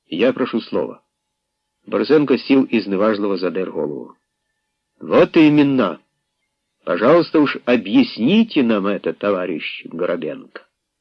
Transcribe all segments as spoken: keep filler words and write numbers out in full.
Я прошу слова. Борзенко сел и зневажливо задер голову. Вот именно. Пожалуйста, уж объясните нам это, товарищ Горобенко.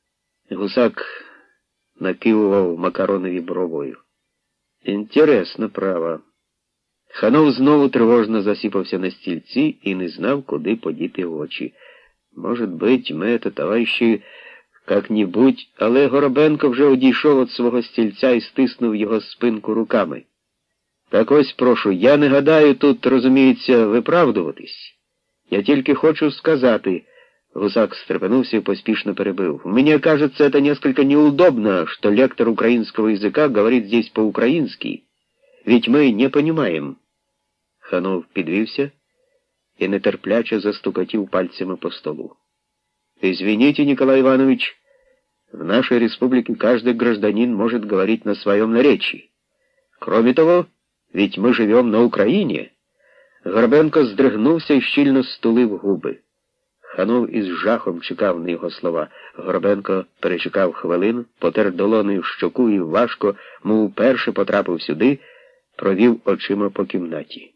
Гусак накивував Макаронові бровою. Інтересно, право. Ханов знову тривожно засіпався на стільці і не знав, куди подіти очі. Может быть, мы это, товарищи, как-нибудь, але Горобенко вже одійшов від свого стільця і стиснув його спинку руками. Так ось, прошу, я не гадаю тут, розуміється, виправдуватись. Я тільки хочу сказати, Гусак стрепенувся и поспешно перебил. Мне кажется, это несколько неудобно, что лектор украинского языка говорит здесь по-украински, ведь мы не понимаем. Ханов підвівся и нетерпляче застукотів пальцами по столу. Извините, Николай Иванович, в нашей республике каждый гражданин может говорить на своем наречии. Кроме того, ведь мы живем на Украине. Горбенко здригнувся і щільно стулив губи. Ханов із жахом чекав на його слова. Горбенко перечекав хвилину, потер долоною щоку і важко, мов вперше потрапив сюди, провів очима по кімнаті.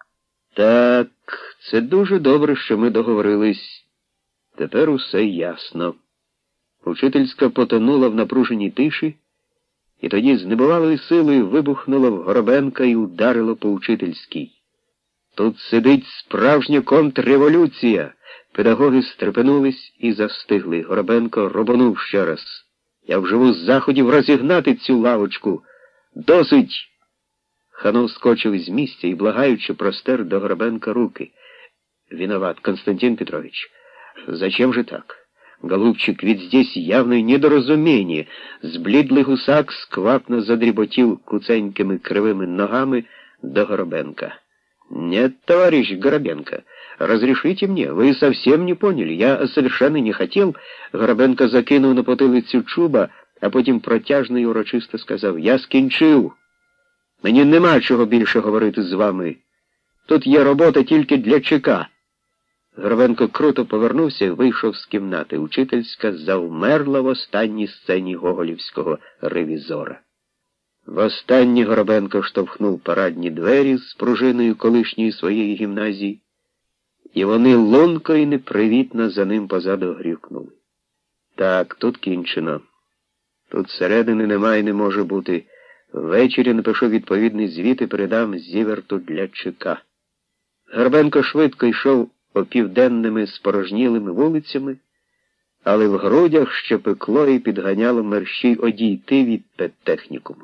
Так, це дуже добре, що ми договорились. Тепер усе ясно. Учительська потонула в напруженій тиші, і тоді з небувалою силою вибухнуло в Горобенка і ударило по учительській. Тут сидить справжня контрреволюція. Педагоги стрепенулись і застигли. Горобенко робонув ще раз. Я вживу заходів розігнати цю лавочку. Досить! Ханов скочив із місця і, благаючи, простер до Горобенка руки. Виноват, Константин Петрович. Зачем же так? Голубчик, ведь здесь явное недоразумение. Зблідлий гусак сквапно задріботів куценькими кривими ногами до Горобенка. Нет, товарищ Горобенко, разрешите мне, вы совсем не поняли, я совершенно не хотел. Горобенко закинув на потилицю чуба, а потім протяжно і урочисто сказав: я скінчив. Мені нема чого більше говорити з вами. Тут є робота тільки для ЧК. Горобенко круто повернувся і вийшов з кімнати. Учительська завмерла в останній сцені гоголівського ревізора. Востаннє Горобенко штовхнув парадні двері з пружиною колишньої своєї гімназії, і вони лунко і непривітно за ним позаду грюкнули. Так, тут кінчено. Тут середини немає і не може бути. Ввечері напишу відповідний звіт і передам Зіверту для ЧК. Горобенко швидко йшов опівденними спорожнілими вулицями, але в грудях ще пекло і підганяло мерщій одійти від педтехнікуму.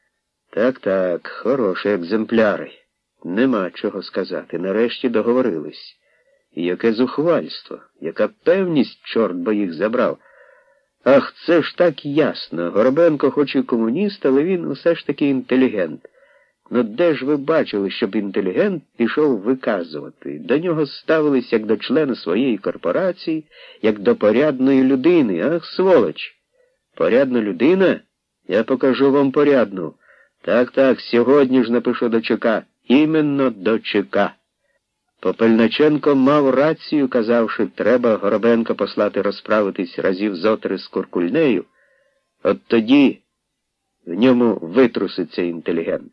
Так-так, хороші екземпляри. Нема чого сказати. Нарешті договорились. І яке зухвальство, яка певність, чорт би їх забрав. Ах, це ж так ясно. Горобенко хоч і комуніст, але він усе ж таки інтелігент. Ну де ж ви бачили, щоб інтелігент пішов виказувати? До нього ставились як до члена своєї корпорації, як до порядної людини. Ах, сволоч! Порядна людина? Я покажу вам порядну. Так-так, сьогодні ж напишу до ЧК. Іменно до ЧК. Попельниченко мав рацію, казавши, треба Горобенка послати розправитись разів зотри з Куркульнею. От тоді в ньому витруситься інтелігент.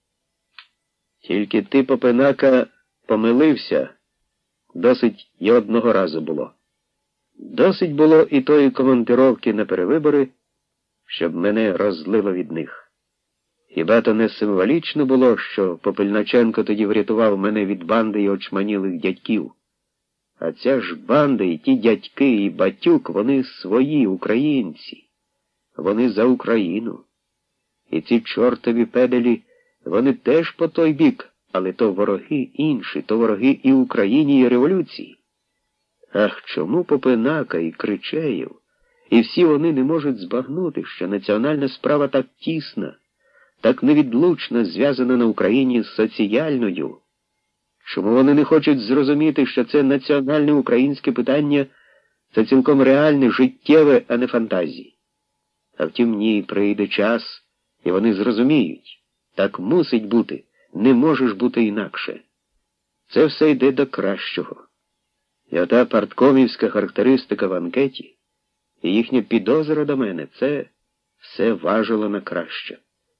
Тільки ти, Попенака, помилився. Досить і одного разу було. Досить було і тої командировки на перевибори, щоб мене розлило від них. Хіба то не символічно було, що Попельниченко тоді врятував мене від банди і очманілих дядьків? А ця ж банда і ті дядьки, і батюк, вони свої, українці. Вони за Україну. І ці чортові педелі, вони теж по той бік, але то вороги інші, то вороги і Україні, і революції. Ах, чому Попенака і Кричеєв, і всі вони не можуть збагнути, що національна справа так тісна, так невідлучно зв'язана на Україні з соціальною? Чому вони не хочуть зрозуміти, що це національне українське питання – це цілком реальне, життєве, а не фантазії? А втім, ні, прийде час, і вони зрозуміють. Так мусить бути, не можеш бути інакше. Це все йде до кращого. І ота парткомівська характеристика в анкеті, і їхня підозра до мене – це все важило на краще.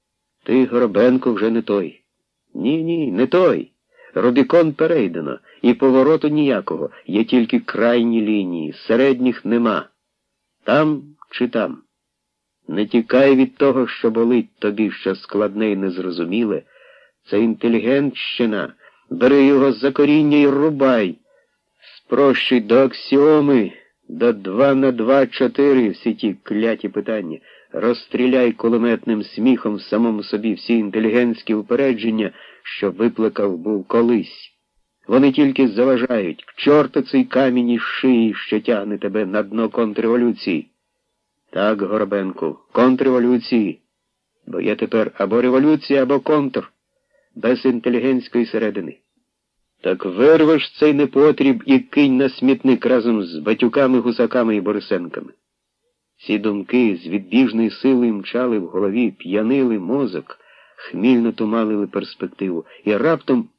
Ти, Горобенко, вже не той. Ні-ні, не той. Рубікон перейдено, і повороту ніякого, є тільки крайні лінії, середніх нема. Там чи там. Не тікай від того, що болить тобі, що складне і незрозуміле. Це інтелігентщина. Бери його за коріння і рубай. Спрощуй до аксіоми, до два на два чотири всі ті кляті питання. Розстріляй кулеметним сміхом в самому собі всі інтелігентські упередження, що викликав був колись. Вони тільки заважають. К чорту цей камінь із шиї, що тягне тебе на дно контрреволюції. Так, Горобенку, контрреволюції. Бо є тепер або революція, або контр, без інтелігентської середини. Так вирвеш цей непотріб і кинь на смітник разом з Батюками, Гусаками і Борисенками. Ці думки з відбіжної сили мчали в голові, п'янили мозок, хмільно туманили перспективу, і раптом